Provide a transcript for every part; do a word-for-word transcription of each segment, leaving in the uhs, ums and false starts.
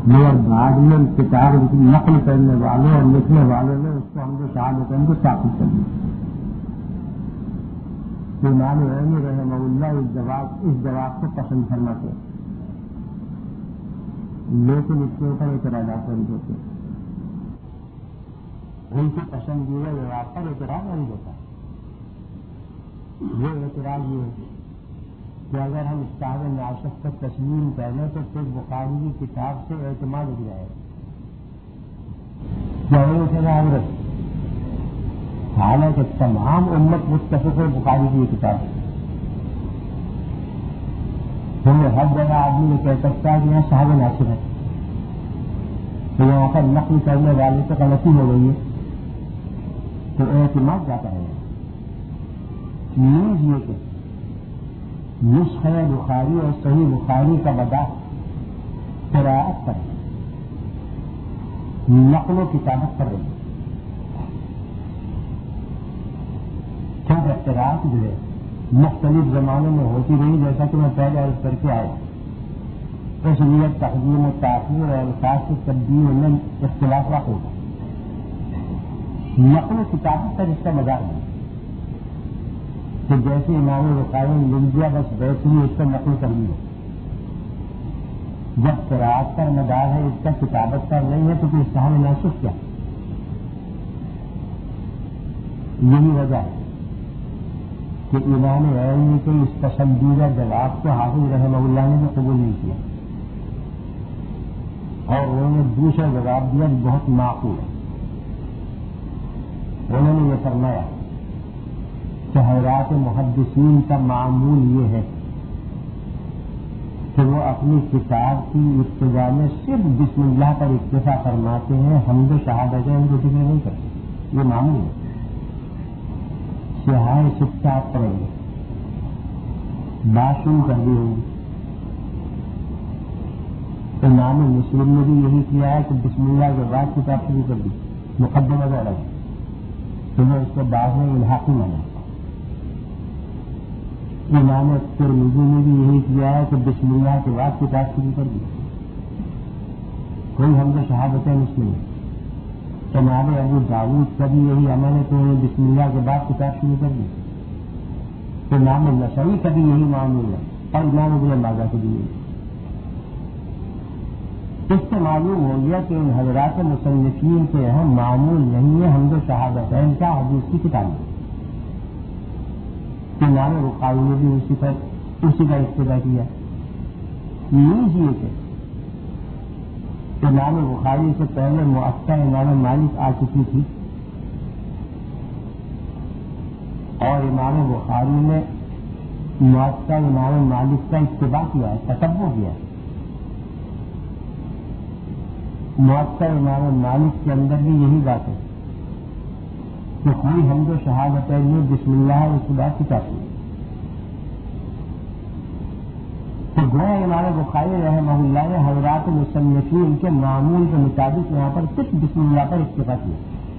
مگر بعد میں کتاب نقل کرنے والوں اور لکھنے والوں نے اس کو ہم جو شہادت ان کو ثابت کر دیا. امام عینی رحمہ اللہ اس جواب اس جواب کو پسند کرنا تھے، لیکن اس کے اوپر اعتراضات نہیں ہوتے. ان کی پسندیدہ جواب پر اعتراض نہیں ہوتا. وہ اعتراض یہ ہے کہ اگر ہم صاحب ناسخ کو تسلیم کر لیں تو پھر بخاری کی کتاب سے اعتماد ہو جائے گا. کیا حضرت؟ حالانکہ تمام امت متفق ہے بخاری کی کتاب ہے. ہمیں ہر جگہ آدمی نے کہہ سکتا ہے کہ یہاں صاحب ناسخ ہے، تو یہاں پر نقل کرنے والے سے غلطی ہو گئی ہے تو اعتماد جاتا ہے. نیز یہ کہ نسخہ بخاری اور صحیح بخاری کا وضع قراءت پر نقل و کتابت کر رہی ہے. کیونکہ قراءت جو ہے مختلف زمانوں میں ہوتی رہی، جیسا کہ میں پہلے عرض کر کے آیا. اس لیے تقدیم و تاخیر اور الفاظ کی تبدیل میں اختلاف واقع ہوگا. نقل و کتابت پر اس کا مدار ہے کہ جیسے امام بخاری نے لکھ دیا بس ویسے ہی اس کو نقل کر دیا. جب قراءت پر مدار ہے اس کا کتابت پر نہیں ہے تو پھر صاحب ناسخ کیا؟ یہی وجہ ہے کہ امام عینی کے اس پسندیدہ جواب کو حافظ رحمہ اللہ نے بھی قبول نہیں کیا اور انہوں نے دوسرا جواب دیا بہت معقول ہے. انہوں نے یہ فرمایا کہ حضرات محدثین کا معمول یہ ہے کہ وہ اپنی کتاب کی ابتدا میں صرف بسم اللہ پر اکتفا فرماتے ہیں، حمد و شہادتیں ان کو ذکر نہیں کرتے. یہ معمول ہے. سیاح سکسات کریں گے، بات شروع کر دی ہوگی. امام مسلم نے بھی یہی کیا ہے کہ بسم اللہ کے بعد کتاب شروع کر دی، مقدمہ وغیرہ تو میں اس کو بعد میں الحاقی مانا. امام ترمذی نے بھی یہی کیا ہے کہ بسم اللہ کے بعد کتاب شروع کر دی، کوئی حمد و شہادتیں مسلم. امام ابو داؤد کا بھی یہی عمل ہے کہ انہوں نے بسم اللہ کے بعد کتاب شروع کر دی. امام نسائی کا بھی یہی معمول ہے اور امام ابن ماجہ کا بھی یہی. اس سے معلوم ہو گیا کہ ان حضرات مصنفین کے یہاں معمول نہیں ہے حمد و شہادت ہے ان کا حدیث کی کتاب ہے. امام بخاری نے بھی اسی پر اسی کا ابتدا کیا. نیز یہ کہ امام بخاری سے پہلے موطا امام مالک آ چکی تھی اور امام بخاری نے موطا امام مالک کا اتباع کیا ہے، تتبع کیا ہے. موطا امام مالک کے اندر بھی یہی بات ہے کہ کوئی حمد و شہادت میں بسم اللہ اس کے بعد کتاب ہے. تو گویا امام بخاری رحمہ اللہ نے حضرات مصنفین کے معمول کے مطابق یہاں پر صرف بسم اللہ پر اکتفا کیا.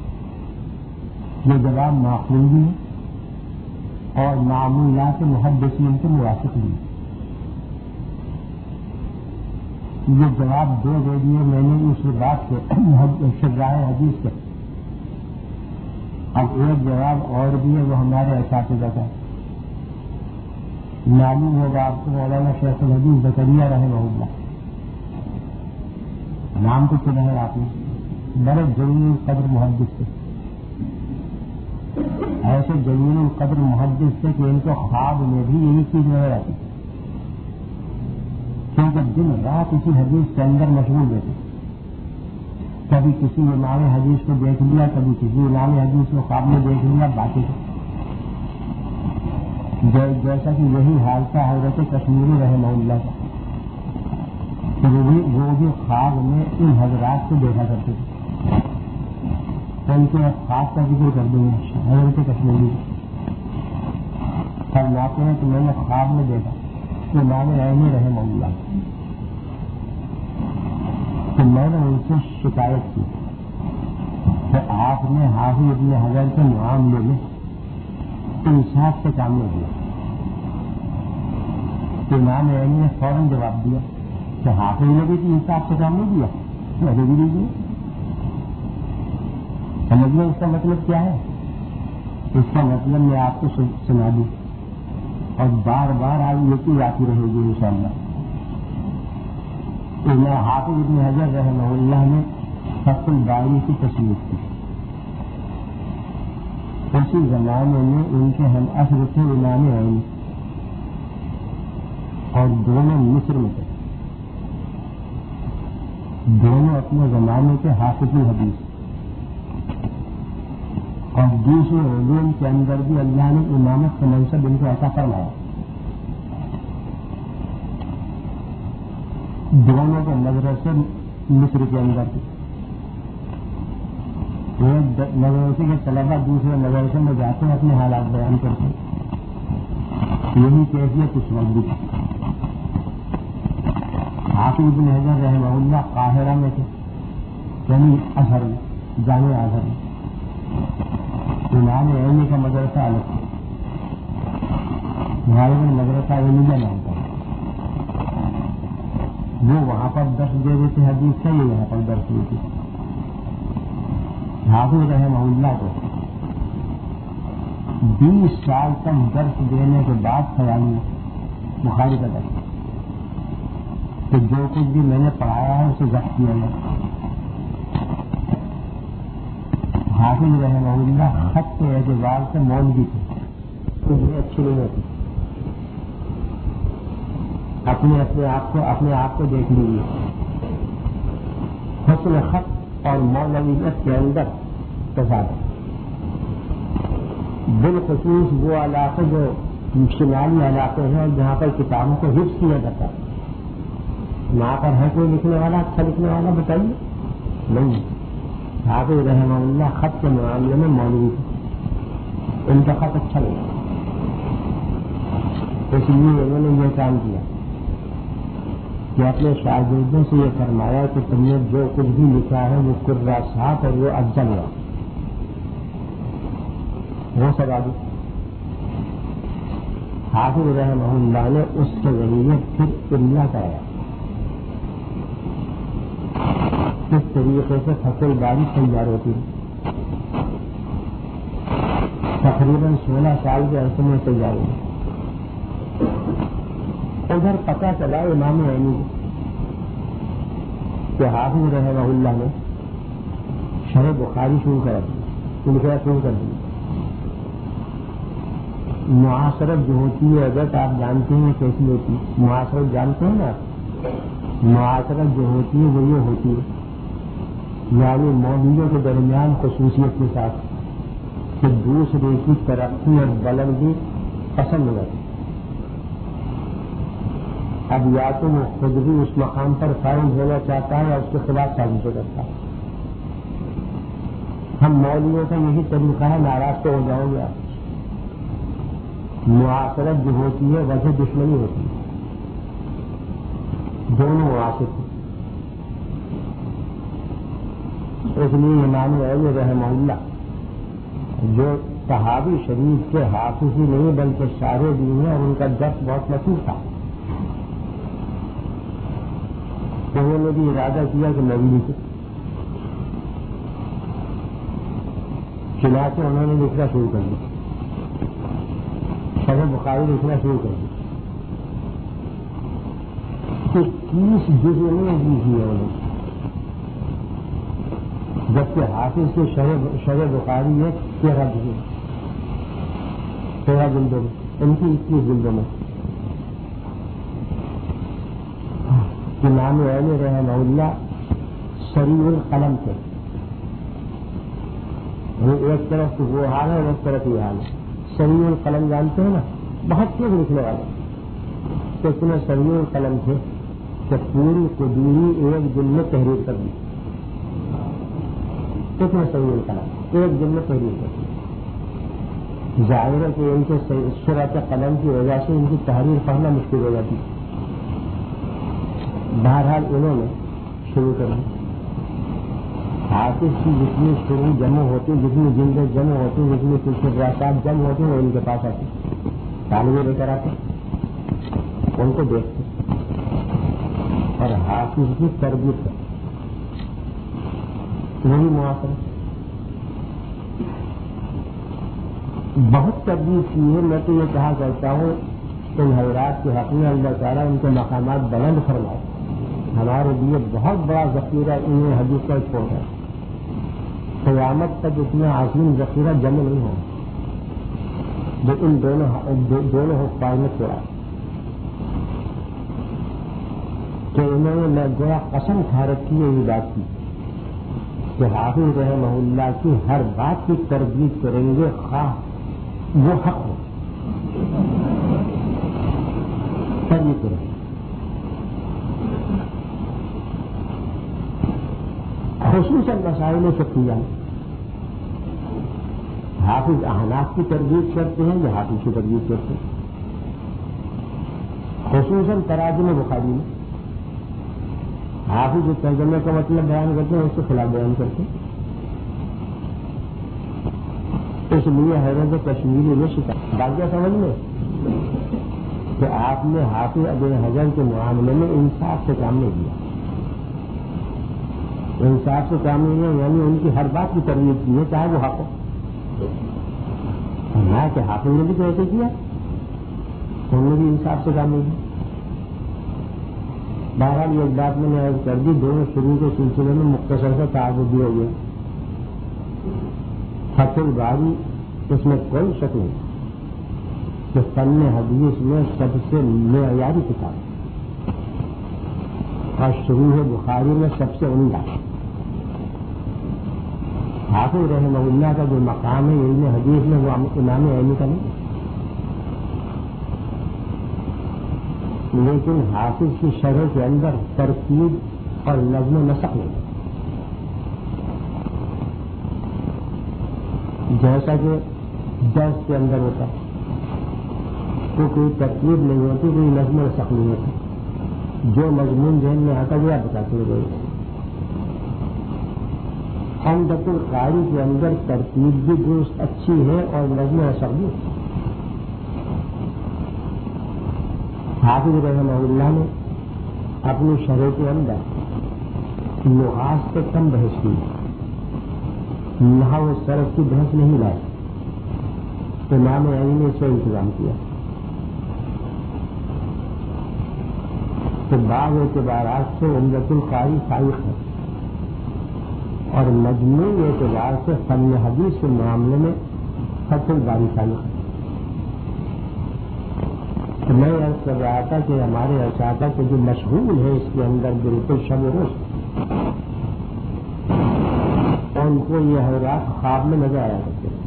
یہ جواب معقول بھی ہے اور معمولات محدثین کے موافق بھی. یہ جواب دو دے دیے میں نے اس بات کے شرائع حدیث کے. اب ایک جواب اور بھی ہے وہ ہمارے اساتذہ کا معلوم ہوگا آپ کو، مولانا شیخ الحدیث زکریا رحمہ اللہ. نام تو سنا ہے آپ نے، بڑے جلیل قدر محدث تھے. ایسے جلیل قدر محدث تھے کہ ان کو خواب میں بھی یہی چیز نظر آتی تھی، کیونکہ دن رات اسی حدیث کے اندر مشغول رہتے. کبھی کسی امام حدیث کو دیکھ لیا، کبھی کسی امام حدیث کو خواب میں دیکھ لیا. باتیں جیسا کہ یہی حال تھا حضرت کشمیری رحمہ اللہ کا، وہ بھی وہ بھی خواب میں ان حضرات کو دیکھا کرتے تھے. ان کے خواب کا ذکر کر دیں گے. حضرت کشمیری فرماتے ہیں کہ میں نے خواب میں دیکھا کہ امام عینی رحمہ اللہ تو میں نے ان سے شکایت کی کہ آپ نے حافظ ابن حجر کے معاملے میں انصاف سے کام نہیں دیا. امام عینی نے فوراً جواب دیا کہ حافظ نے بھی انصاف سے کام نہیں دیا، پہلے بھی دیجیے. سمجھ لیں اس کا مطلب کیا ہے. اس کا مطلب میں آپ کو سنا دوں اور بار بار آپ یہ کی جاتی رہے گی انشاءاللہ. میں حافظ ابن حجر رحمہ اللہ نے فتح الباری کی تصنیف کی. اسی زمانے میں ان کے ہم عصر تھے امام عین اور دونوں مصر میں تھے. دونوں اپنے زمانے کے حافظ حدیث اور دوسرے علوم کے اندر بھی اللہ نے امامت کا منصب ان کو ایسا فرمایا. دونوں کے مدرسے مصر کے اندر تھے. ایک مدرسے کے طلبا دوسرے مدرسے میں جاتے ہیں اپنے حالات بیان کرتے ہیں. یہی کیفیت اس وقت بھی تھی. حافظ ابن حجر رحمہ اللہ قاہرہ میں تھے، یعنی ازہر میں، جامع ازہر میں. امام عینی کا مدرسہ الگ تھا، غالباً مدرسہ عینیہ نام تھا. وہ وہاں پر درس دے دیتے حدیث سے، یہ یہاں پر درس دیتے. حافظ رحمہ اللہ کو بیس سال تک درس دینے کے بعد خیال میں بخاری کا درس کہ جو کچھ بھی میں نے پڑھایا ہے اسے ضبط کیا گیا. حافظ رحمہ اللہ خط کے اعتبار سے مولوی تھے، تجھے اچھی نہیں ہوتی. اپنے اپنے آپ کو اپنے آپ کو دیکھ لیجیے. حسن خط اور مولویت کے اندر تضاد. بالخصوص وہ علاقے جو شمالی علاقے ہیں جہاں پر کتابوں کو حفظ کیا جاتا ہے، وہاں پر ہے کوئی لکھنے والا اچھا لکھنے والا بتائیے؟ نہیں. حافظ رحمہ اللہ خط کے معاملے میں مولوی تھے، ان کا خط اچھا نہیں. اس لیے انہوں نے یہ کام کیا کہ اپنے شاگردوں سے یہ فرمایا کہ تم نے جو کچھ بھی لکھا ہے وہ قرہ سات اور وہ افضل ہوا وہ سوال. حافظ رحمہ اللہ نے اس کے ذریعے پھر املا کرایا. اس طریقے سے فتح الباری تیار ہوتی ہے. تقریباً سولہ سال کے عرصے میں تیار ہوئی. ادھر پتہ چلا امام عینی کہ حافظ رحمہ اللہ نے شرح بخاری شروع کر دی، لکھنا شروع کر دی. معاصرت جو ہوتی ہے اگر آپ جانتے ہیں کیسی ہوتی ہے معاصرت، جانتے ہیں نا. معاصرت جو ہوتی ہے وہ یہ ہوتی ہے یعنی مولویوں کے درمیان خصوصیت کے ساتھ کہ دوسرے کی ترقی اور بلندی پسند ہو جاتی. اب یا تو وہ خود بھی اس مقام پر فائز ہونا چاہتا ہے اور اس کے خلاف سازش کرتا ہے. ہم مولویوں کا یہی طریقہ ہے، ناراض تو ہو جاؤ گے آپ. معاشرت جو ہوتی ہے وجہ دشمنی ہوتی ہے، دونوں معاشرت. اس لیے امام عین رحمہ اللہ جو صحابی شریف کے حافظ ہی نہیں بلکہ شارح بھی ہیں اور ان کا درس بہت مشہور تھا، انہوں نے بھی ارادہ کیا کہ میں بھی لکھوں. چنانچہ انہوں نے لکھنا شروع کر دیا، شرح بخاری لکھنا شروع کر دیا. اکیس جزء میں لکھی ہے انہوں نے، جبکہ حافظ کے شرح بخاری ہے تیرہ جزء تیرہ جلدوں میں، ان کی اکیس جلدوں میں. امام عین رحمہ اللہ سریع القلم تھے. ایک طرف وہ حال ہے اور ایک طرف یہ حال ہے. سریع القلم جانتے ہیں نا، بہت تیز لکھنے والے. تو اتنے سریع القلم تھے کہ پوری قدوری ایک دن میں تحریر کر دی. اتنے سریع القلم ایک دن میں تحریر کر دی. ظاہر ہے کہ ان کے سرعت قلم کی وجہ سے ان کی تحریر پڑھنا مشکل ہو جاتی. بہرحال انہوں نے شروع کر دی. حافظ کی جتنی شروع جمع ہوتی، جتنی جلدیں جمع ہوتی، جتنی کچھ جمع ہوتی وہ ان کے پاس آتی، طالب لے کر آتے، ان کو دیکھتے اور حافظ کی تربیت کرتے وہی معاشرہ بہت تربیت کی ہے. میں تو یہ کہا کرتا ہوں ان حضرات کے حق میں اللہ تعالیٰ ان کے مقامات بلند فرمائے. ہمارے لیے بہت بڑا ذخیرہ انہیں حدیث کا چھوڑ ہے. قیامت تک اتنا عظیم ذخیرہ جمع نہیں ہو جو ان دونوں دونوں حفاظ نے چھوڑا کہ انہوں نے میں گویا قسم کھا رکھی ہے یہ بات کی کہ حافظ رحمہ اللہ کی ہر بات کی تربیت کریں گے خواہ وہ حق ہو تربیت کریں گے. خصوصاً مسائل فقہیہ حافظ احناف کی تربیت کرتے ہیں یا حافظ کی تربیت کرتے ہیں. خصوصاً تراجم بخاری میں حافظ ترجمے کا مطلب بیان کرتے ہیں اس کے خلاف بیان کرتے ہیں. اس لیے حیرت کشمیری میں شکایت باقیہ سمجھ میں کہ آپ نے حافظ ابن حجر کے معاملے میں انصاف سے کام نہیں دیا. انصاف سے کام نہیں ہے یعنی ان کی ہر بات کی تربیت کی ہے چاہے وہ حق ہو. نہ کہ حافظ نے بھی تو ایسے کیا انہوں نے بھی انصاف سے کام نہیں کیا. بہرحال ایک بات میں نے عرض کر دی دونوں شروع کے سلسلے میں مختصر سے تعارف بھی ہو گیا. فتح الباری اس میں کوئی شک نہیں کہ فن حدیث میں سب سے معیاری کتاب اور شروع بخاری میں سب سے عمدہ. حافظ رحمہ اللہ کا جو مقام ہے علم حدیث میں وہ امام عینی کا نہیں لیکن حافظ کی شرح کے اندر ترتیب اور نظم و نسق نہیں جیسا کہ درس کے اندر ہوتا تو کوئی ترتیب نہیں ہوتی کوئی نظم و نسق نہیں ہوتی. جو مضمون ذہن میں آتا گیا بتاتے ہوئے عمدۃ القاری کے اندر ترتیب بھی درست اچھی ہے اور نظم و نسق بھی. حافظ رحمہ اللہ نے اپنی شرح کے اندر لغات سے کم بحث کی نحو و صرف کی بحث نہیں لائی. امام عینی نے اسے انتظام کیا تو بعض اعتبارات سے عمدۃ القاری فائق ہے اور مجموعی اعتبار سے فن حدیث کے معاملے میں فتح الباری فائق ہے. تو میں عرض کر رہا تھا کہ ہمارے اساتذہ کے جو مشغول ہے اس کے اندر بالکل شب روز ان کو یہ حضرات خواب میں نظر آیا کرتے ہیں.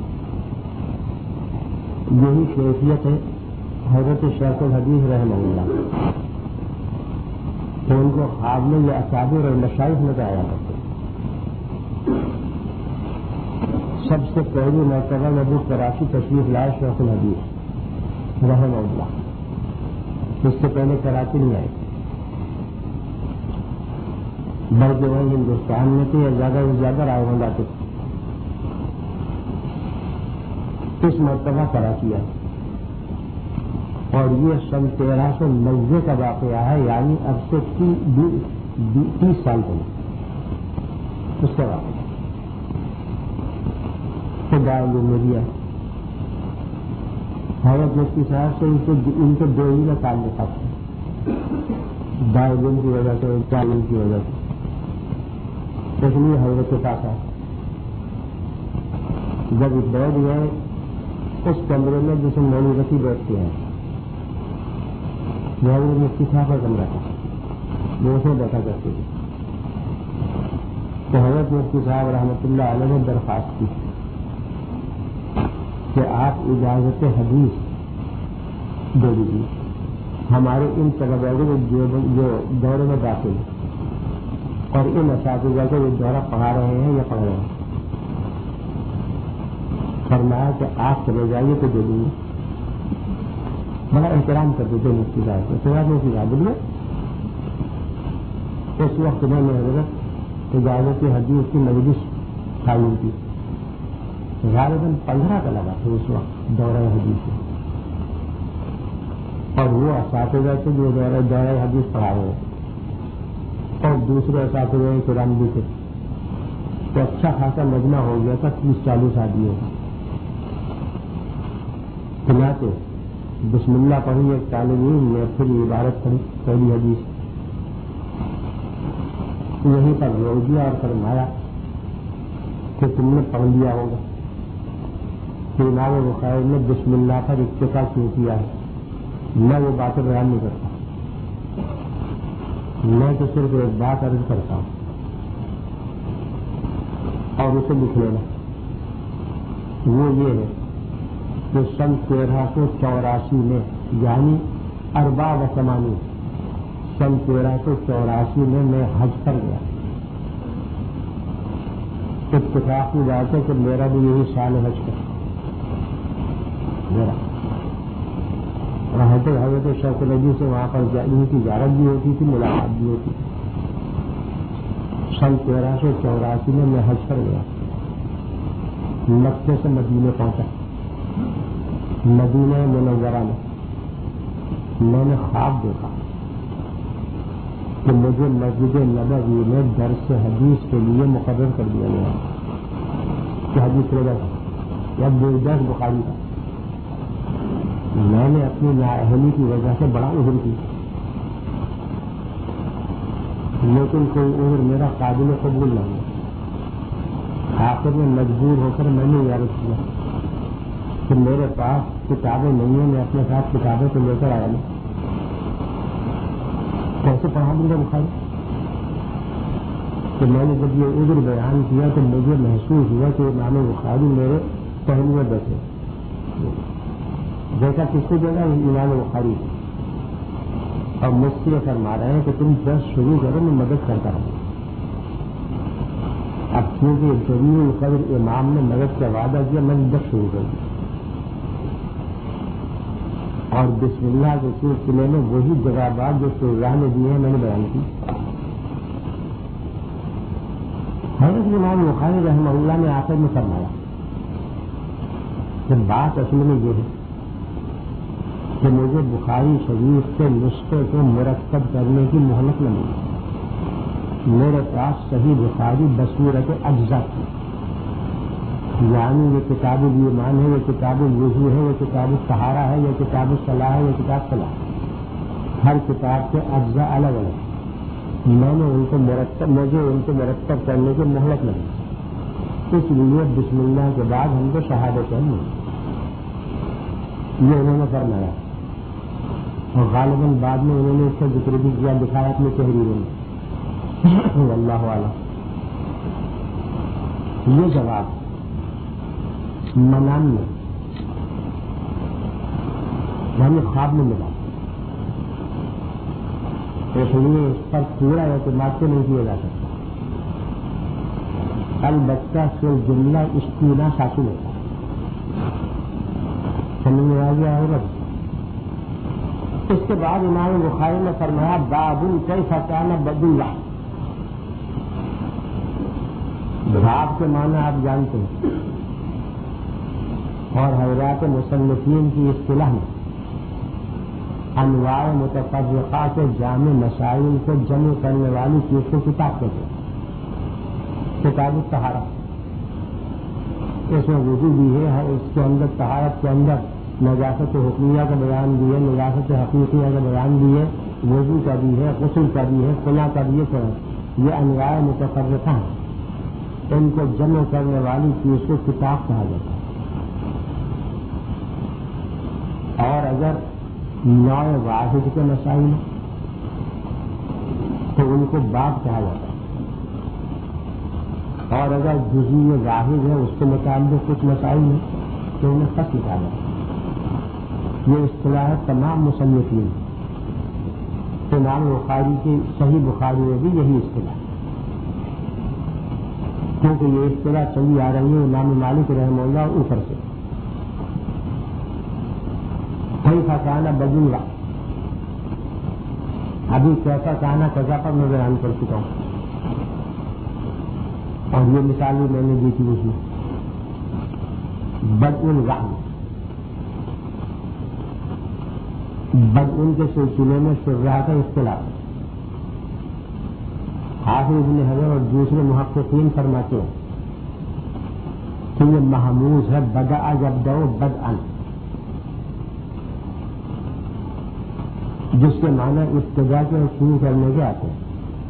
یہی کیفیت ہے حضرت شیخ الحدیث رحمہ اللہ تو ان کو خواب میں یہ اکابر اور مشائخ نظر آیا کرتے ہیں. سب سے پہلی مرتبہ نبی کراچی تشریف لائے شیخ الحدیث رحمہ اللہ. اس سے پہلے کراچی نہیں آئے بلکہ وہ ہندوستان میں تھے یا زیادہ سے زیادہ رائے ہو جاتے تھے. اس مرتبہ کراچی آئے اور یہ سن تیرہ سو نوے کا واقعہ ہے یعنی اب سے تیس سال پہلے اس کا واقعہ خدا میڈیا حضرت مفتی صاحب سے ان کے دو ہی کا تعلق تھا دائروں کی وجہ سے تعلیم کی وجہ سے اس لیے حضرت کے پاس آئے. جب بیٹھ گئے اس کمرے میں جسے مولوی رسی بیٹھتے ہیں یہ حضرت مفتی صاحب کا کمرہ تھا وہ اسے بیٹھا کرتے تھے. تو حضرت مفتی صاحب رحمۃ اللہ علیہ نے درخواست کی کہ آپ اجازت حدیث دے دیجیے ہمارے ان طلباء کو جو دورے میں داخل ہیں اور ان اساتذہ کو وہ دورہ پڑھا رہے ہیں یا پڑھ رہے ہیں. فرمایا کہ آپ چلے جائیے تو دے دیں گے. بڑا احترام کر دیتے مفتی صاحب کو سواد میں سکھا دیجیے. اس وقت میں نے حضرت اجازت حدیث کی مجلس قائم کی. غالباً پندرہ کا لگا تھا اس وقت دورہ حدیث میں اور وہ اساتذہ سے جو دورہ دورہ حدیث پڑھا رہے ہیں اور دوسرے اساتذہ کرام بھی تھے، تو اچھا خاصا مجمع ہو گیا تھا، تیس چالیس آدمیوں کا۔ چنانچہ بسم اللہ پڑھی ایک طالب علم نے پھر عبارت پڑھی پہلی حدیث، یہیں پر روک دیا اور فرمایا کہ تم نے پڑھ لیا ہوگا کہ امام بخاری نے بسم اللہ پر اکتفا کیوں کیا ہے۔ میں وہ باتیں بیان نہیں کرتا، میں تو صرف ایک بات عرض کرتا ہوں اور اسے لکھ لینا، وہ یہ ہے کہ سن تیرہ سو چوراسی میں یعنی اربع و ثمانین سن تیرہ سو چوراسی میں میں حج پر گیا۔ اتفاق کی بات ہے کہ میرا بھی یہی سال حج کا میرا حضرت حضرت شوق نبی سے وہاں پر ان کی زیارت بھی ہوتی تھی، ملاقات بھی ہوتی تھی۔ سن تیرہ سو چوراسی میں میں حج پر گیا، مکے سے مدینے پہنچا۔ مدینہ منورہ میں میں نے خواب دیکھا کہ مجھے مسجد نبوی میں درس حدیث کے لیے مقرر کر دیا گیا کہ حدیث لے جائے یا درس بخاری کا۔ میں نے اپنی نااہلی کی وجہ سے بڑا عذر کی، لیکن کوئی عذر میرا قابل قبول نہیں ہے۔ آخر میں مجبور ہو کر میں نے یہ عرض کیا کہ میرے پاس کتابیں نہیں ہیں، میں اپنے ساتھ کتابیں تو لے کر آیا نہیں، کیسے پڑھا دوں گا بخاری؟ کہ میں نے جب یہ عذر بیان کیا تو مجھے محسوس ہوا کہ امام بخاری میرے پہلو میں بیٹھے، جیسا کس کو جگہ امام بخاری، اور مجھ سے فرما رہے ہیں کہ تم درس شروع کرو، میں مدد کرتا ہوں۔ اب کیونکہ جلیل القدر امام نے مدد کا وعدہ کیا، میں نے درس شروع کر دیا اور بسم اللہ کے سلسلے میں وہی جوابات جو شراح نے دیے ہیں میں نے بیان کی۔ حضرت امام بخاری رحمہ اللہ نے آخر میں فرمایا کہ بات اصل میں یہ ہے کہ مجھے بخاری شریف کے نسخے کو مرتب کرنے کی مہلت نہ ملی، میرے پاس صحیح بخاری بصورت اجزا تھی، یعنی یہ کتاب الایمان ہے، یہ کتاب الوضو ہے، یہ کتاب الطہارہ ہے، یہ کتاب الصلاۃ ہے، یہ کتاب صلاۃ، ہر کتاب کے اجزاء الگ الگ، میں نے ان کو مرتب مجھے ان کو مرتب کرنے کی مہلت نہیں، اس لیے بسم اللہ کے بعد ہم کو شہادت نہیں، یہ انہوں نے فرمایا اور غالباً بعد میں انہوں نے اس کا ذکر بھی کیا، دکھایا اپنے تحریروں میں، اللہ اعلم۔ یہ جواب منام میں یعنی خواب میں ملا، اس لیے اس پر پورا اعتماد سے نہیں کیا جا سکتا، البتہ صرف جملہ استینا حاصل ہوتا ہے، سمجھ میں آ گیا ہوگا۔ اس کے بعد امام بخاری نے فرمایا باب کیف کان بدء اللہ، باب کے معنی آپ جانتے ہیں، اور حضرات مصنفین کی اصطلاح میں انواع متفرقہ کے جامع مسائل کو جمع کرنے والی چیز کو کتاب کہتے ہیں، کتاب الطہارہ، اس میں وضو بھی ہے، اس کے اندر طہارت کے اندر نجاست حکمیہ کا بیان بھی ہے، نجاست حقیقیہ کا بیان بھی ہے، وضو کا بھی ہے، غسل کا بھی ہے، خلا کا بھی ہے، یہ انواع متفرقہ ہیں، ان کو جمع کرنے والی چیز کو کتاب کہا جاتا ہے، اور اگر نوع واحد کے مسائل تو ان کو باب کہا جاتا ہے، اور اگر جزئی واحد ہے اس کے متعلق کچھ مسائل ہیں تو انہیں فصل کہا جاتا ہے۔ یہ اصطلاح ہے تمام مصنفین، امام بخاری کی صحیح بخاری میں بھی یہی اصطلاح، کیونکہ یہ اصطلاح چلی آ رہی ہے امام مالک رحمہ اللہ اوپر سے، کیف کان بدء اللہ، ابھی کیسا کانا کذا پر میں بیان کر چکا ہوں، اور یہ مثال بھی میں نے دی تھی اس میں بدء الوحی، بدء کے سلسلے میں شراح کا اختلاف، حافظ ابن حجر اور دوسرے محققین فرماتے ہیں کہ یہ محموز ہے بدأ یبدأ بدءا، جس کے معنی ابتدا کے شروع کرنے کے آتے ہیں،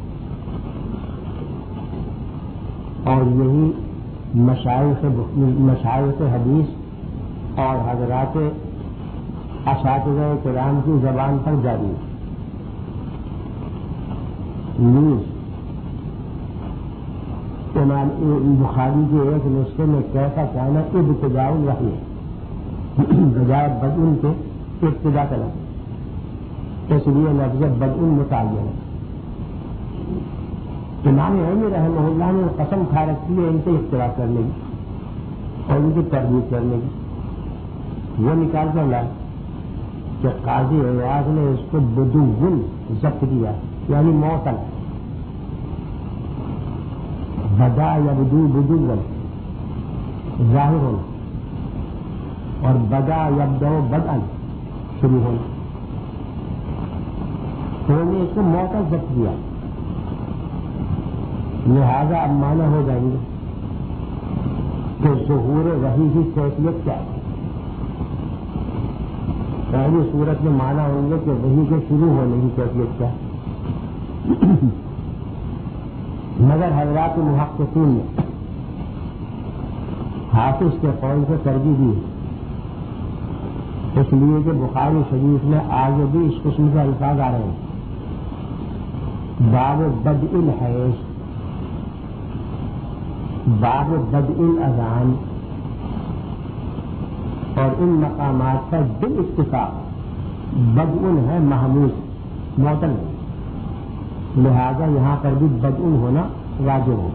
اور یہی مشائخ مشائخ حدیث اور حضرات اساتذہ کرام کی زبان پر جاری ہے۔ نیز امام بخاری کے ایک نسخے میں کیسا کہنا ابتداء الوحی بجائے بدء کے ابتدا کا لفظ، اس لیے لفظ بدء متعین ہے۔ امام عینی رحمہ اللہ نے قسم کھا رکھی ہے ان سے اختلاف کرنے کی اور ان کی تردید کرنے کی۔ وہ نکال کر لائے کہ قاضی عیاض نے اس کو بدو ضبط کیا، یعنی معطل، بدا یبدو بدو ظاہر ہونا اور بدا یبدو بدءا شروع ہونا، تو انہوں نے اس کو معطل ضبط کیا، لہذا اب معنی ہو جائیں گے کہ ظہور وحی کی کیفیت کیا ہے۔ پہلی صورت میں معنی ہوں گے کہ وحی کے شروع ہونے کی کیفیت کیا ہے، مگر حضرات محققین نے حافظ کے قول سے ترجیح دی، اس لیے کہ بخاری شریف میں آگے بھی اس قسم کے الفاظ آ رہے ہیں۔ باب بدء الحیض، باب بدء الاذان، اور ان مقامات پر بالاتفاق بدء ہے محمود معطل، لہذا یہاں پر بھی بدء ہونا واجب ہو۔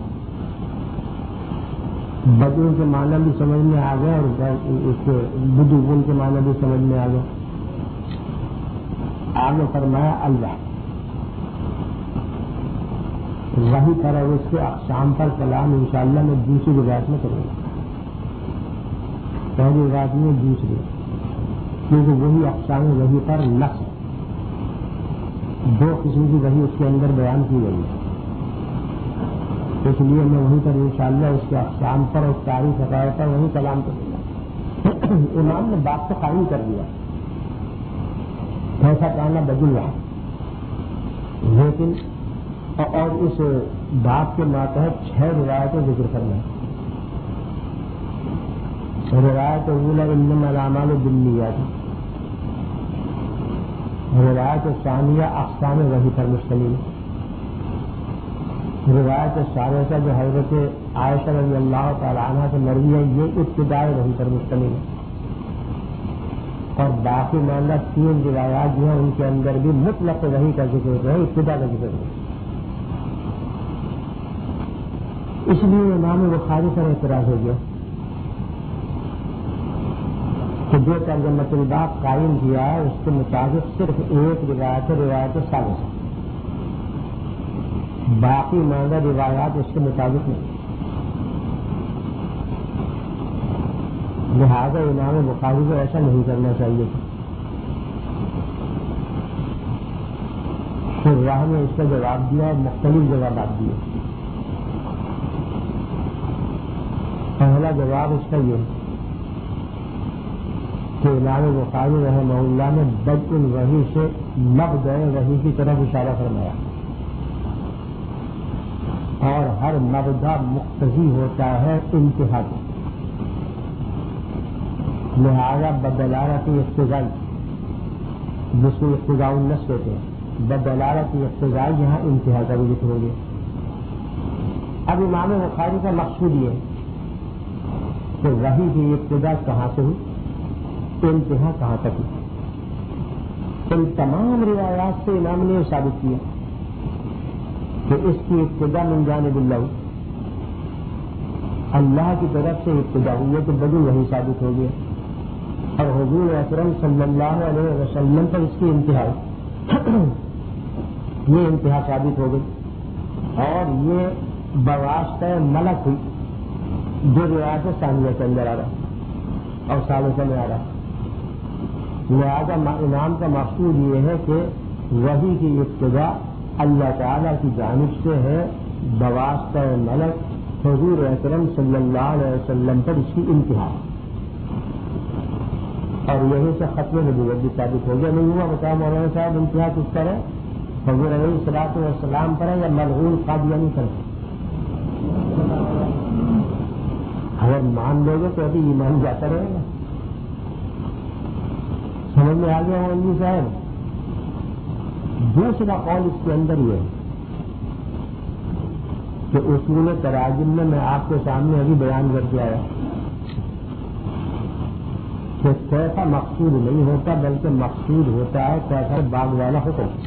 بدء کے معنی بھی سمجھ میں آ گئے اور اس کے بدء کے معنی بھی سمجھ میں آ گئے۔ آگے فرمایا الوحی، وحی پر اور اس کے اقسام پر کلام انشاءاللہ میں دوسری روایت میں کروں گا، پہلی روایت میں دوسری، کیونکہ وہی اقسام وحی پر نص ہے، دو قسم کی وحی اس کے اندر بیان کی گئی ہے، اس لیے میں وہیں پر انشاءاللہ اس کے اقسام پر اور تاریخ حقائق پر وہی کلام کروں گا۔ امام نے بات کو قائم کر دیا، ایسا کہنا بدل رہا، لیکن اور اس بات کے ماتحت چھ روایتیں ذکر کرنا ہے۔ روایت اولا انما الاعمال بالنیات، روایت ثانیہ اقسام وحی پر مشتمل، روایت ثالثہ جو حضرت عائشہ رضی اللہ تعالی عنہ سے مروی ہے یہ ابتدائی وحی پر مشتمل ہے، اور باقی ماندہ تین روایات جو ہیں ان کے اندر بھی مطلق وحی کا ذکر ہے، ابتدا کا ذکر ہے۔ اس لیے امام بخاری پر اعتراض ہو گیا کہ جو ترجمۃ الباب قائم کیا ہے اس کے مطابق صرف ایک روایت روایت ثالثہ، باقی ماندہ روایات اس کے مطابق نہیں، لہذا امام بخاری کو ایسا نہیں کرنا چاہیے تھا۔ پھر راہ نے اس کا جواب دیا، مختلف جوابات دیے۔ پہلا جواب اس کا یہ کہ امام بخاری رحمہ اللہ نے بدء الوحی سے مبدأ وحی کی طرف اشارہ فرمایا، اور ہر مبدا مقتضی ہوتا ہے انتہا کو، لہذا بدلالت اقتضائی، جس کو اقتضاء النص کہتے ہیں، بدلالت اقتضائی یہاں انتہا کا بھی ذکر ہو گیا۔ اب امام بخاری کا مقصود یہ ہے کہ وحی کی ابتدا کہاں سے ہوئی، انتہا کہاں تک ہوئی۔ ان تمام روایات سے امام نے ثابت کیا کہ اس کی ابتدا من جانب اللہ، اللہ کی طرف سے ابتدا ہوئی ہے، تو بدء وحی ثابت ہو گیا، اور حضور اکرم صلی اللہ علیہ وسلم پر اس کی انتہا یہ انتہا ثابت ہو گئی، اور یہ بواسطہ ملک ہوئی جو روایت ثانیہ کے اندر آ رہا اور ثالثہ میں آ رہا۔ لہذا امام کا مقصود یہ ہے کہ وحی کی ابتدا اللہ تعالیٰ کی جانب سے ہے بواسطہ ملک حضور اکرم صلی اللہ علیہ وسلم پر اس کی انتہا، اور یہیں سے ختم نبوت بھی ثابت ہو گیا۔ نہیں ہوا؟ بتاؤ مولانا صاحب، انتہا کس پر ہے؟ حضور علیہ الصلوۃ والسلام پر ہے یا ملعون قادیانی پر ہے؟ اگر مان لو گے تو ابھی ایمان جاتا رہے گا۔ سمجھ میں آ گیا مولوی صاحب؟ دوسرا قول اس کے اندر یہ ہے کہ اصول تراجم میں میں آپ کے سامنے ابھی بیان کر کے آیا کہ کیسا مقصود نہیں ہوتا بلکہ مقصود ہوتا ہے کیسا باغ والا حکم،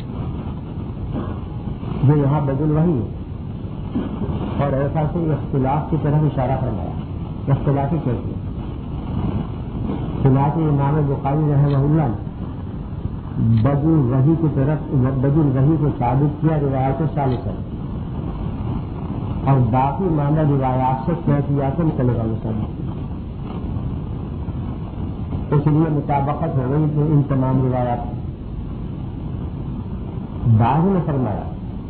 جو یہاں بدل وہی ہے، اور ایسا سے اختلاف کی طرف اشارہ فرمایا، اختلافی کیسے چنانچہ امام بخاری رحمہ اللہ نے بدل وحی کی طرف بدل وحی کو ثابت کیا روایت ثالثہ، اور باقی معنی روایات سے کیفیات نکلے گا ثابت، اس لیے مطابقت ہو گئی تھی ان تمام روایات۔ بعض نے فرمایا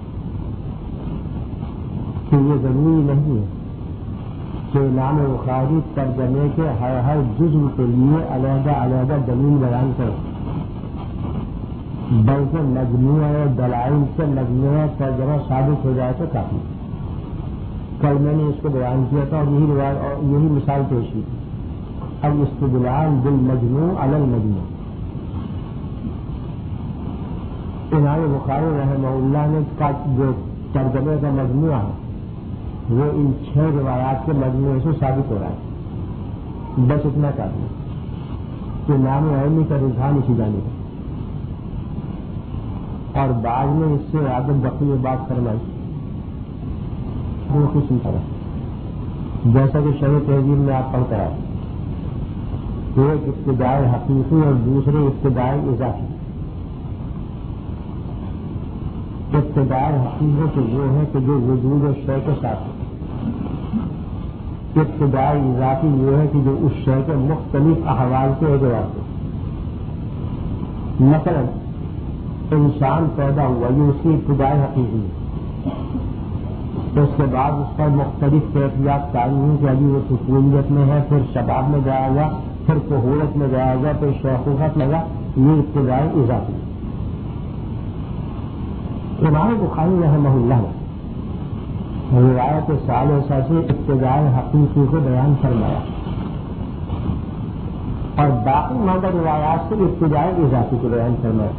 کہ یہ ضروری نہیں ہے کہ امام بخاری ترجمے کے ہر ہر جزو کے لیے علیحدہ علیحدہ دلیل بیان کرے، بلکہ مجموعہ دلائل سے مجموعہ ترجمہ ثابت ہو جائے تو کافی۔ کل میں نے اس کو بیان کیا تھا اور یہی روایت اور یہی مثال پیش کی تھی، اب استدلال بالمجموع علی المجموع۔ امام بخاری رحمہ اللہ نے کا جو ترجمے کا مجموعہ ہے وہ ان چھ روایات کے مجموعے سے ثابت ہو رہا ہے، بس اتنا کافی کہ نام علمی کا رجحان اسی جانب ہے، اور بعد میں اس سے عادت بقی بات فرمائی دو قسم طرح، جیسا کہ شرح تہذیب میں آپ پڑھ کر آئے، ایک ابتدائی حقیقی اور دوسرے ابتدائی اضافی۔ ابتدائی حقیقت وہ ہے کہ جو وجود و شے کے ساتھ ہے، ابتدائی اضافی وہ ہے کہ جو اس شے کے مختلف احوال کے اعتبار سے، مثلا انسان پیدا ہوا یہ اس کی ابتدائی حقیقی ہے، تو اس کے بعد اس پر مختلف کیفیات تعین ہوئی کہ ابھی وہ طفولیت میں ہے، پھر شباب میں جائے گا، پھر کہولت میں جائے گا، پھر شیخوخت لگا، یہ ابتدائی اضافی۔ امام بخاری رحمہ اللہ نے روایت ثالثہ سے ابتدائی حقیقی کو بیان فرمایا، اور باقی مادہ روایات سے ابتدائی اضافی کو بیان فرمایا،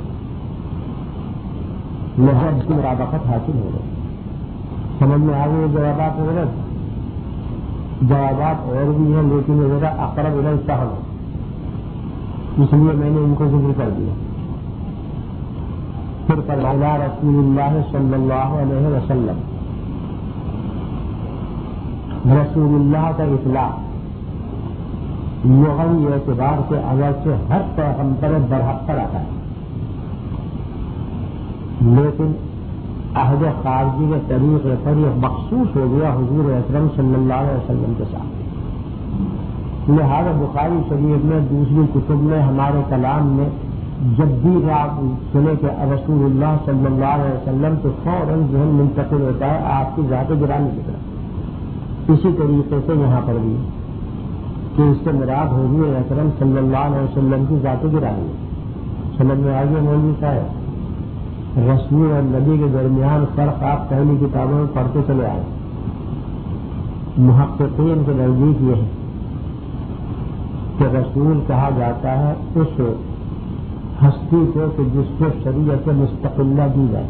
لہذا اس کی مرابقت حاصل ہو گئی۔ سمجھ میں آ گئی جوابات وغیرہ؟ جوابات اور بھی ہیں لیکن ذرا اقرب الی الفہم ہے، اس لیے میں نے ان کو ذکر کر دیا۔ پھر فرمایا رسول اللہ صلی اللہ علیہ وسلم، رسول اللہ کا اطلاق لغوی اعتبار سے اگرچہ ہر پیغمبر برحق پر آتا ہے، لیکن عہد خارجی کے طریقے پر یہ مخصوص ہو گیا حضور اکرم صلی اللہ علیہ وسلم کے ساتھ۔ لہذا بخاری شریف میں دوسری کتب میں ہمارے کلام میں جب بھی آپ سنے کہ رسول اللہ صلی اللہ علیہ وسلم تو فوراً ذہن منتقل ہوتا ہے آپ کی ذات گرامی کی طرف۔ اسی طریقے سے یہاں پر بھی کہ اس سے مراد حضور اکرم صلی اللہ علیہ وسلم کی ذات گرامی ہے۔ سمجھ میں آ گیا مولوی صاحب؟ رسول اور نبی کے درمیان فرق آپ پہلی کتابوں میں پڑھتے چلے آئے۔ محققین کے نزدیک یہ ہے کہ رسول کہا جاتا ہے اس ہستی کو کہ جس کو شریعت مستقلہ دی جائے،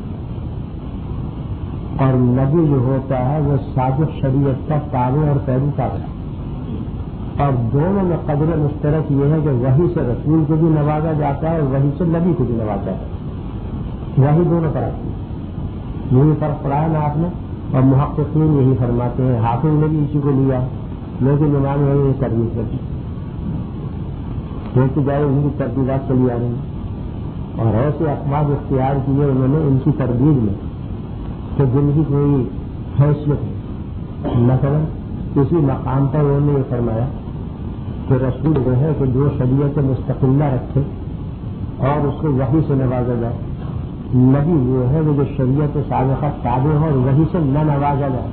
اور نبی جو ہوتا ہے وہ سابق شریعت کا تابع اور پیروکار ہے، اور دونوں میں قدر مشترک یہ ہے کہ وحی سے رسول کو بھی نوازا جاتا ہے اور وحی سے نبی کو بھی نوازا جاتا ہے، وہی دونوں پر آتی ہے۔ یہی فرق پڑا ہے نا آپ نے، اور محققین یہی فرماتے ہیں۔ حافظ نے بھی اسی کو لیا، لیکن امام نے یہ تربیت کر دی، کیونکہ جائے ان کی ترتیبات چلی آ رہی ہیں، اور ایسے اقوام اختیار کیے انہوں نے ان کی تربیت میں کہ جن کی کوئی حیثیت ہے۔ مثلا اسی مقام پر انہوں نے یہ فرمایا کہ رسول وہ ہے کہ جو شریعت مستقلہ رکھے اور اس کو وحی سے نوازا جائے، نبی وہ ہے وہ جو شریعت سابقہ تابع ہو اور وہی سے نہ نوازا جائے.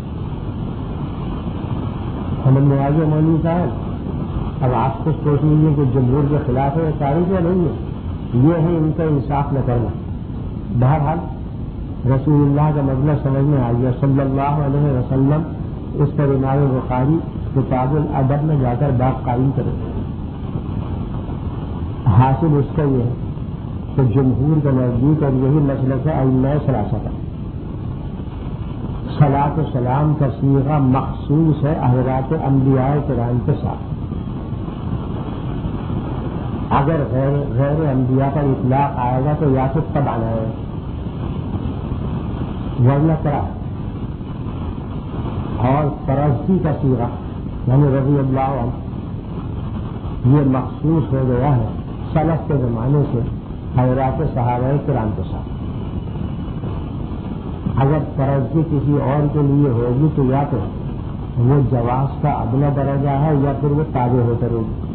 ہم نواز مولوی صاحب اب آپ کو سوچ لیجیے کہ جمہور کے خلاف ہے تاریخ یا نہیں ہے, یہ ہے ان کا انصاف نہ کرنا. بہرحال رسول اللہ کا مطلب سمجھ میں آ گیا صلی اللہ علیہ وسلم. اس پر امام بخاری کتاب الادب میں جا کر باب قائم کرے. حاصل اس کا یہ ہے کہ جمہور کا نزدیک اور یہی مسلک ہے ائمہ ثلاثہ کا, صلاۃ و سلام کا صیغہ مخصوص ہے حضرات انبیاء کرام کے ساتھ. اگر غیر غیر انبیاء پر اطلاق آئے گا تو یا تو تب آنا ہے ورنہ کرا. اور پرستی کا صیغہ یعنی رضی اللہ عنہ یہ مخصوص ہو گیا ہے سلف کے زمانے سے حضرات صحابہ کرام کے ساتھ. اگر پرستی کسی اور کے لیے ہوگی تو یا تو وہ جواز کا ادنا درجہ ہے یا پھر وہ تابع ہو کرے گی.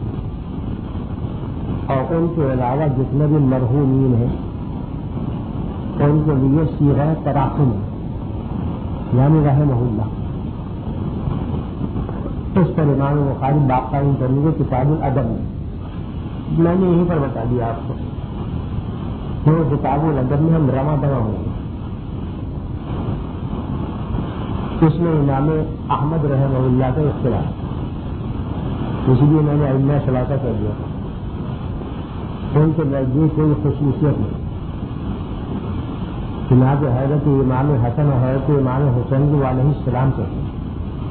اور ان کے علاوہ جتنے بھی مرحومین ہیں ان کے لیے صیغہ تراحم یعنی رحمہ اللہ. اس پر امام بخاری باب قائم کرنے کے کتاب الادب میں میں نے یہیں پر بتا دیا آپ کو کہ وہ کتاب الادب میں ہم رواں دواں ہوں گے. اس میں امام احمد رحمہ اللہ کا اختلاف, اس لیے میں نے ائمہ ثلاثہ کر دیا. ان کے نزدیک کوئی خصوصیت نہیں. چنانچہ حضرت امام حسن اور حضرت امام حسین کو علیہ السلام کہتے ہیں,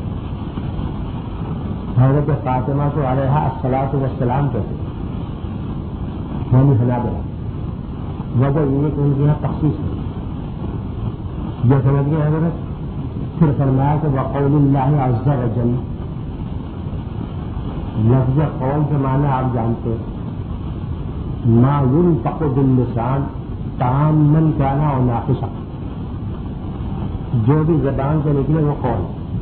حضرت فاطمہ کو علیہ الصلاۃ والسلام کہتے ہیں یعنی حنابلہ. وجہ یہ کہ ان کے یہاں تخصیص ہے جو سمجھ گئے حضرت. پھر فرمایا کہ وقول اللہ عز وجل, لفظ قول کے معنی آپ جانتے ہیں, ما ينطق باللسان تاماً كان او ناقصا, جو بھی زبان سے نکلے وہ قول.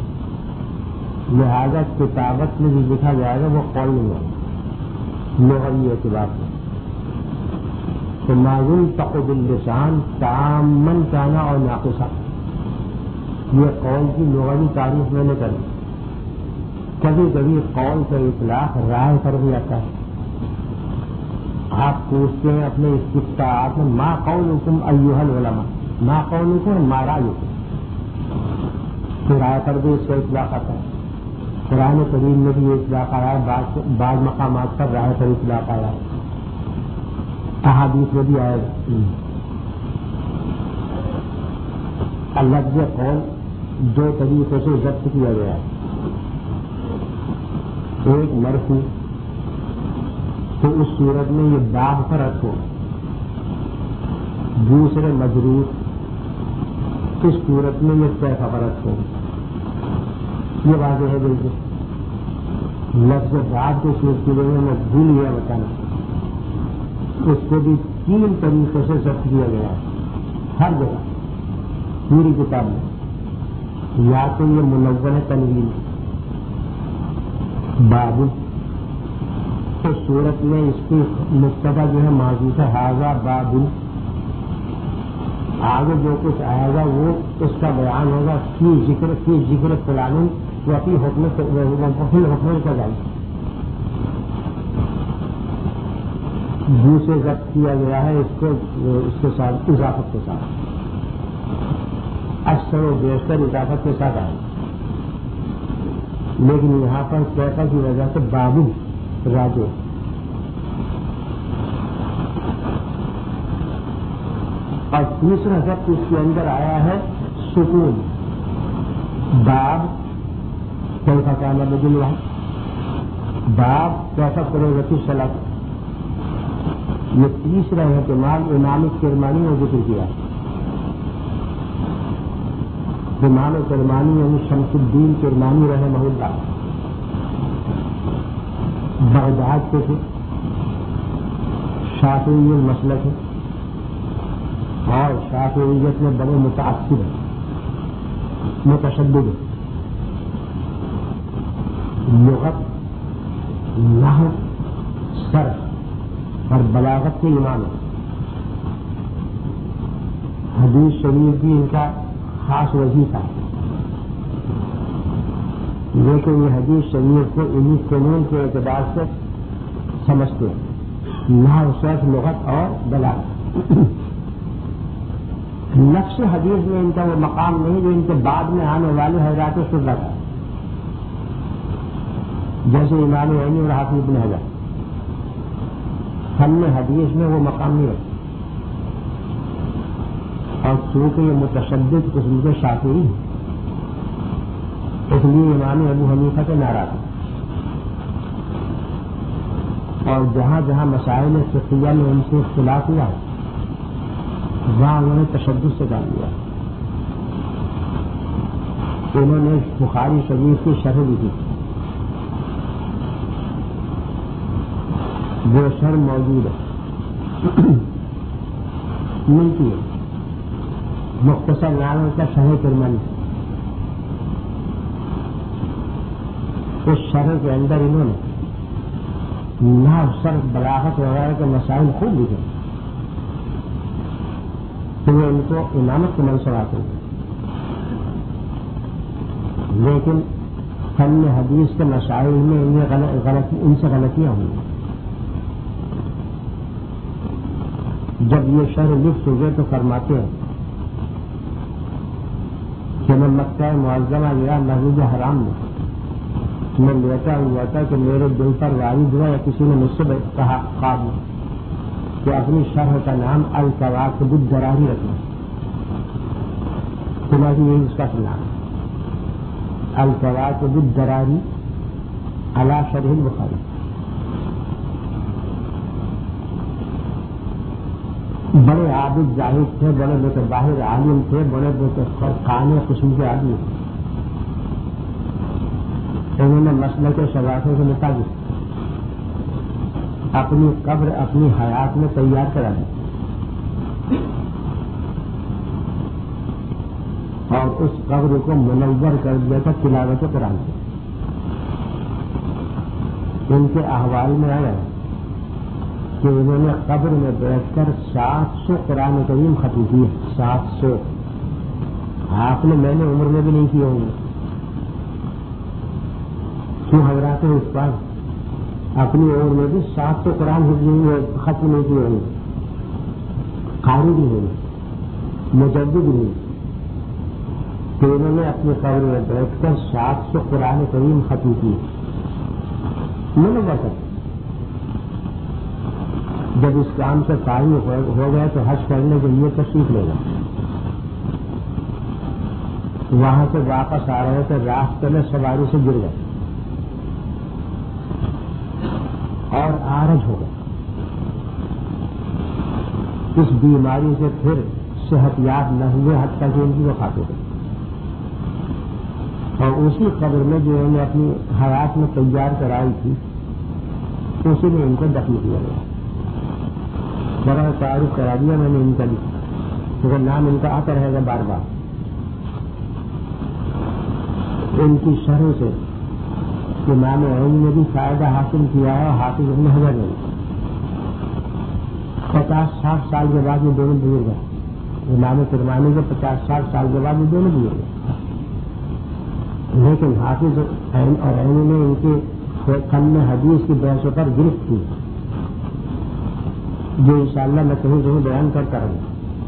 لہذا کتابت میں جو لکھا جائے گا وہ قول نہیں ہوگا لغوی اعتبار سے. تو ما ينطق باللسان تاماً كان او ناقصا, یہ قول کی لغوی تعریف میں نے کری. کبھی کبھی قول کا اطلاق رائے پر بھی آتا ہے. آپ پوچھتے ہیں اپنے استفتاءات میں ما قولکم ایھا العلماء, ما قولکم ما رأیکم, تو رائے پر بھی اس کا اطلاق آتا ہے. قرآن کریم میں بھی اطلاق آیا ہے, بعض مقامات پر رائے پر اطلاق آیا ہے, احادیث میں بھی آئے گا. لفظ قول دو طریقوں سے ضبط کیا گیا ہے. ایک مرفوع, تو اس صورت میں یہ باب پر رکھو. دوسرے مجرور, اس صورت میں یہ کیفا پر رکھو. یہ واضح ہے بالکل. لفظ باب کے سلسلے میں میں بھول گیا بتانا, اس کو بھی تین طریقوں سے ضبط کیا گیا ہے ہر جگہ پوری کتاب میں. یا تو یہ منون تنوین باب, اس صورت میں اس کی مبتدا جو ہے معذوف ہے ھذا باب, آگے جو کچھ آئے گا وہ اس کا بیان ہوگا فی ذکر فی ذکر فلان و فی حکم فی حکم کا جائے. دوسرے ضبط کیا گیا ہے اس کو اس کے ساتھ اضافت کے ساتھ, اکثر و بیشتر اضافت کے ساتھ آئے, لیکن یہاں پر کیفا کی وجہ سے بابو راجو. اور تیسرا ضبط اس کے اندر آیا ہے سکون. باب کیفا کا مطلب ہے, باب کیفا کرے رتی سلط. یہ تیسرا احتمال امام کرمانی نے ذکر کیا. امام کرمانی یعنی شمس الدین کرمانی رحمہ اللہ بغداد کے تھے, شافعی المسلک ہے اور شافعیت میں بڑے متاثر ہیں, متشدد ہیں. لغت, نحو, صرف اور بلاغت کے امام ہیں. حدیث شریف بھی ان کا خاص وظیفہ ہے، لیکن یہ حدیث شریف کو انہی فنون کے اعتبار سے سمجھتے ہیں، نحو صرف لغت اور بلاغت۔ نقش حدیث میں ان کا وہ مقام نہیں جو ان کے بعد میں آنے والے حضرات شبہ کا، جیسے امام عینی اور حافظ ابن حجر۔ فن حدیث میں وہ مقام نہیں رکھتے، اور چونکہ یہ متشدد قسم کے شافعی ہیں، اس لیے امام ابو حنیفہ کے ناراض ہیں، اور جہاں جہاں مسائل فقہیہ میں ان سے اختلاف ہوا ہے وہاں انہوں نے تشدد سے ڈال دیا۔ انہوں نے بخاری شریف کی شرح بھی کی، وہ شرح موجود ہے، ملتی ہے، مختصر نام کا شرح کرمانی۔ اس شرح کے اندر انہوں نے نحو صرف بلاغت وغیرہ کے مسائل خوب لکھے، تو وہ ان کو امامت کے منصب آتے ہیں، لیکن فن حدیث کے مسائل میں ان سے غلطیاں ہوئی۔ جب یہ شرح لکھ چکے تو فرماتے ہیں کہ میں مکہ معظمہ گیا مسجد حرام میں، میں لیتا ہوا تھا کہ میرے دل پر وارد ہوا یا کسی نے مجھ سے کہا خواب میں کہ اپنی شرح کا نام الکواکب الدراری رکھنا، چنانچہ یہی اس کا نام ہے، الکواکب الدراری علی شرح البخاری۔ بڑے عابد زاہد تھے، بڑے متباہر عالم تھے، بڑے خانے قسم کے آدمی تھے۔ انہوں نے مسئلہ کے شواخوں کے مطابق اپنی قبر اپنی حیات میں تیار کرا دی اور اس قبر کو منور کر دیا تھا تلاوت قرآن سے۔ ان کے احوال میں آیا کہ انہوں نے قبر میں بیٹھ کر سات سو قرآن کریم ختم کیے، سات سو۔ آپ نے میں نے عمر میں بھی نہیں کیے ہوں گے، کیوں حضرات استاد اپنی عمر میں بھی سات سو قرآن ختم نہیں کیے ہوں گے، قاری بھی نہیں، مجدد نہیں، تو انہوں نے اپنی قبر میں بیٹھ کر سات سو قرآن کریم ختم کیے۔ میں نے بتا جب اس کام سے فارغ ہو گئے تو حج کرنے کے لیے تشریف لے گئے، وہاں سے واپس آ رہے تھے، راستے میں سواری سے گر گئے اور عارض ہو گئے۔ اس بیماری سے پھر صحت یاب نہ ہوئے حتیٰ کہ ان کی وفات ہو گئی، اور اسی قبر میں جو انہوں نے اپنی حیات میں تیار کرائی تھی اسی میں ان کو دفن کیا گیا۔ ذرا تعارف کرا دیا میں نے ان کا بھی، کیونکہ نام ان کا آتا رہے گا بار بار۔ ان کی شرح سے امام عینی نے بھی فائدہ حاصل کیا ہے، حافظ ابن حجر نے پچاس ساٹھ سال کے بعد یہ دونوں بزرگ ہیں، امام کرمانی کے پچاس ساٹھ سال کے بعد یہ دونوں بزرگ ہیں، لیکن حافظ اور عینی نے ان کے فن حدیث کی بحثوں پر گرفت کی، جو انشاءاللہ میں کہیں کہیں بیان کرتا رہوں۔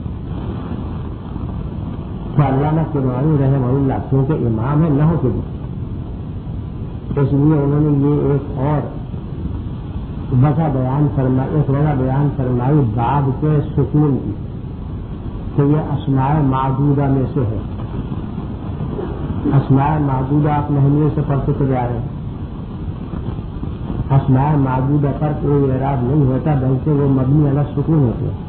تو علامہ کرمانی رحمہ اللہ کیونکہ امام ہے نحو کے بھی، اس لیے انہوں نے یہ ایک اور وجہ بیان فرمائی، ایک وجہ بیان فرمائی باب کے سکون کی، کہ یہ اسماء معدودہ میں سے ہے۔ اسماء معدودہ آپ نحویے سے پڑھتے چلے آ رہے ہیں، اسماء معدودہ پر کوئی اعراب نہیں ہوتا بلکہ وہ مبنی علی سکون ہوتے ہیں۔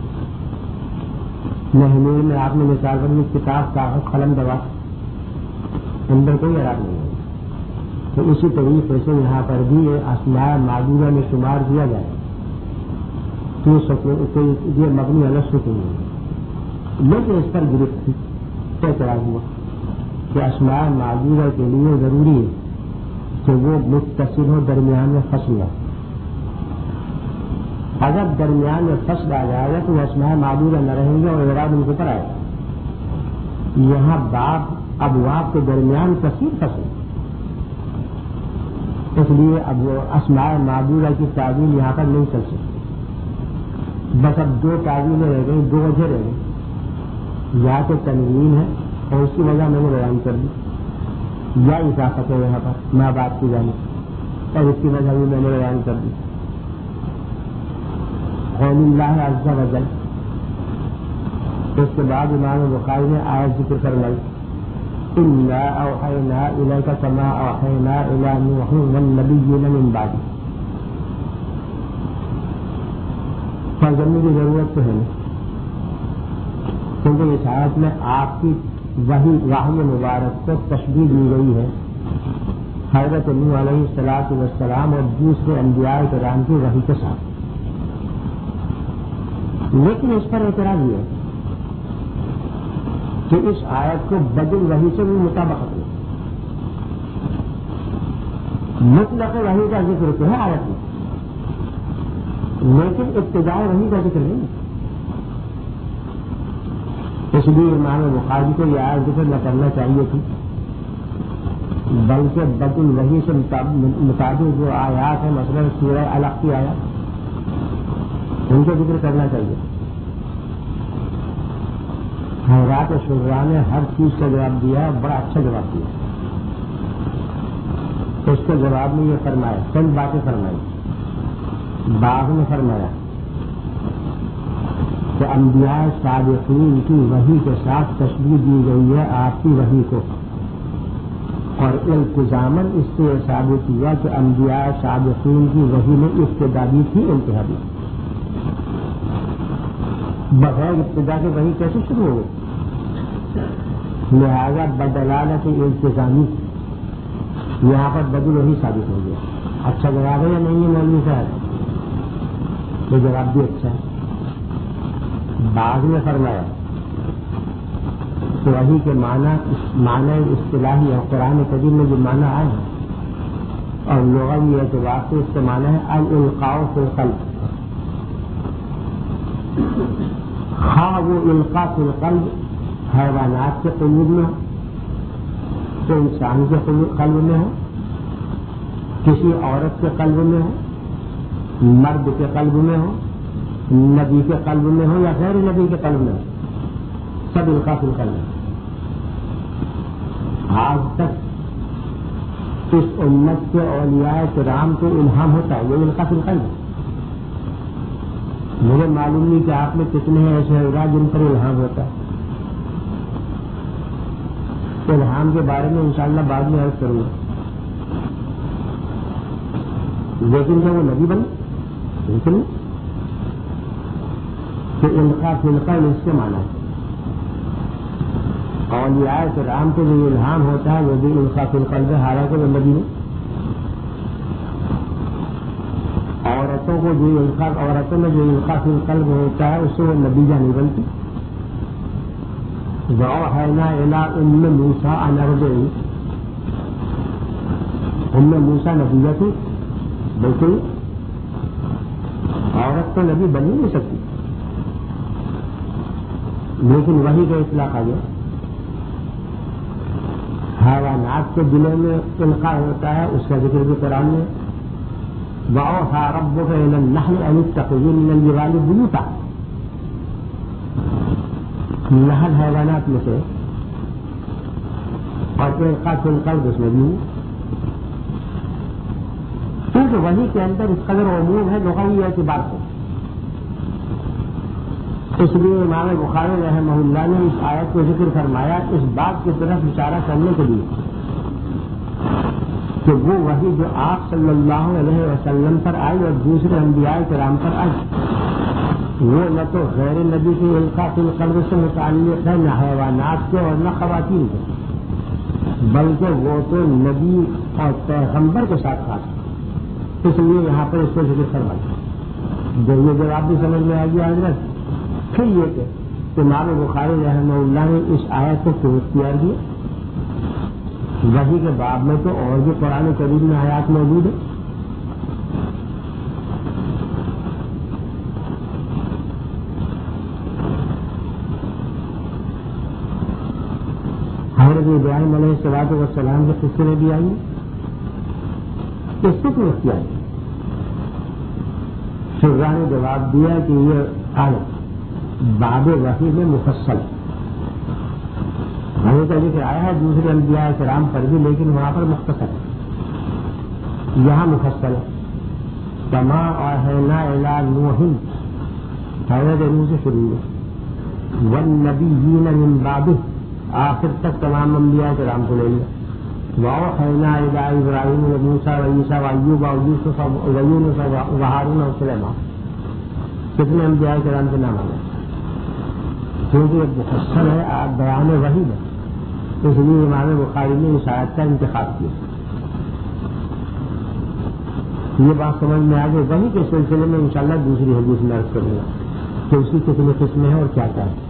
نحوی میں آپ نے مثال پر کتاب کاغذ قلم دوا اندر کوئی اعراب نہیں ہوتا، تو اسی طریقے سے یہاں پر بھی یہ اسماء معدودہ میں شمار کیا جائے تو یہ مبنی علی سکون ہے، لیکن اس پر گرفت تھی تو اعتراض ہوا کہ اسماء معدودہ کے لیے ضروری ہے کہ وہ متصل ہو، درمیان میں فصل ہو، اگر درمیان میں فصل آ جائے گا تو وہ اسماء معدودہ نہ رہیں گے اور اعراب ان کے اوپر آئے گا. یہاں باب ابواب کے درمیان کثیر فصل، اس لیے اب اسماء معدودہ کی تعبیر یہاں پر نہیں چل سکتی. بس اب دو تعبیریں رہ گئی، دو وجہ رہ گئی، یا تو تنوین ہے اور اس کی وجہ میں نے بیان کر دی، یا اضافت ہے یہاں پر ماں باپ کی جانب اور اس کی وجہ بھی میں نے بیان کر دی. قول اللہ عز و جل. اس کے بعد امام بخاری نے آیت ذکر فرمائی انا اوحینا الیک کما اوحینا الی نوح والنبیین من بعدہ. ترجمے کی ضرورت تو ہے نہیں، کیونکہ اس آیت میں آپ کی وحی وحی مبارک کو تشبیہ دی گئی ہے حضرت نوح علیہ الصلوۃ والسلام اور دوسرے انبیاء کرام کی وحی کے ساتھ. لیکن اس پر اعتراض یہ ہے کہ اس آیت کو بدل وحی سے بھی مطابقت نہیں. مطلق وحی کا ذکر تو ہے آیت میں، لیکن ابتدائی وحی کا ذکر نہیں. اس لیے امام بخاری کو یہ آیت ذکر نہ کرنا چاہیے تھی، بلکہ بدل وحی سے مطابق جو آیات ہیں مثلا سورہ علق کی آیات ان کا ذکر کرنا چاہیے. حضرات شعراء نے ہر چیز کا جواب دیا، بڑا اچھا جواب دیا. اس کے جواب میں یہ فرمایا، چند باتیں فرمائی. بعد میں فرمایا کہ انبیاء صادقین کی وحی کے ساتھ تشبیہ دی گئی ہے آپ کی وحی کو، اور التزاماً اس سے یہ ثابت کیا کہ انبیاء صادقین کی وحی میں ابتدا بھی تھی انتہا بھی. بغیر ابتدا کے وحی کیسے شروع ہو گئی؟ لہذا بدلالت التزامی یہاں پر بدل وحی ثابت ہو گیا. اچھا جواب ہے یا نہیں ہے مولوی صاحب؟ یہ جواب بھی اچھا ہے. بعد میں فرمایا کہ وحی کے معنی معنی اصطلاحی ہے، قرآن کریم میں جو معنی آئے ہیں اور لغوی اعتبار سے اس کے معنی ہے الالقاء فی القلب. ہاں وہ القاء فی القلب حیوانات کے قلوب میں ہو، تو انسان کے قلب میں ہو، کسی عورت کے قلب میں ہو، مرد کے قلب میں ہو، نبی کے قلب میں ہو یا غیر نبی کے قلب میں ہو، سب القاء فی القلب ہے. آج تک اس امت کے اولیاء کرام کو الہام ہوتا ہے، یہ القاء فی القلب ہے. مجھے معلوم نہیں کہ آپ میں کتنے ہیں ایسے اولیاء جن پر الہام ہوتا ہے. الہام کے بارے میں انشاءاللہ بعد میں عرض کروں گا. لیکن کیا وہ نبی بنے؟ بالکل نہیں. کہ القاء فی القلب اس کے معنی ہے اولیاء کرام کو جو الہام ہوتا ہے وہ بھی القاء فی القلب ہے، حالانکہ وہ نبی نہیں. عورتوں کو جو القاء عورتوں میں جو القاء فی القلب ہوتا ہے اس سے وہ نبیہ نہیں بنتی. وَأَوْحَيْنَا إِلَىٰ أُمِّ مُوسَىٰ أَنْ أَرْضِعِيهِ. ام موسیٰ نبیہ تھی؟ بالکل. عورت تو نبی بن ہی نہیں سکتی، لیکن وہی کا اطلاق آ گیا. حیوانات کے دلوں میں القاء ہوتا ہے، اس کا ذکر بھی قرآن میں. وَأَوْحَىٰ رَبُّكَ إِلَى النَّحْلِ أَنِ اتَّخِذِي مِنَ الْجِبَالِ بُيُوتًا. نحل حیوانات میں سے اور القاء فی القلب اس میں بھی ہوں، کیونکہ وحی کے اندر اس قدر عموم ہے لغوی اعتبار سے. اس لیے امام بخاری رحمہ اللہ نے اس آیت کو ذکر فرمایا اس بات کی طرف اشارہ کرنے کے لیے کہ وہ وحی جو آپ صلی اللہ علیہ وسلم پر آئی اور دوسرے انبیاء کرام پر آئی، وہ نہ تو غیر نبی کے القاء فی القلب سے متعلق ہے، نہ حیوانات کے اور نہ خواتین کے، بلکہ وہ تو نبی اور پیغمبر کے ساتھ خاص. اس لیے یہاں پر اس کو ذکر کروایا. جب یہ جواب بھی سمجھ میں آ گیا حضرت، پھر یہ کہ امام بخاری رحمہ اللہ نے اس آیت کو کیوں اختیار دیا؟ وحی کے باب میں تو اور بھی قرآن کریم میں آیات موجود ہے. حضرت ابراہیم علیہ الصلوۃ والسلام کے قصے میں بھی آئی اس کو کیا ہے شرح نے جواب دیا کہ یہ آیت باب وحی میں مفصل ہمیں تو لکھ آیا ہے دوسرے انبیاء کرام پر بھی لیکن وہاں پر مختصر ہے یہاں مفصل ہے کما اوحینا الی نوح حضرت نوح سے شروع ہے والنبیین من بعدہ آخر تک تمام انبیاء کرام کو لے لیا وأوحينا إلى إبراهيم وموسى وعيسى وأيوب ويوسف ويونس وهارون وسليمان کتنے انبیاء کرام کے نام آئے کیونکہ ایک مفصل ہے آپ بیان وحی ہے اس لیے امام بخاری نے اس آیت کا انتخاب کیا یہ بات سمجھ میں آ گئی وحی کے سلسلے میں انشاءاللہ دوسری حدیث میں عرض کروں گا کہ اس کی کتنی قسمیں ہیں اور کیا کیا ہے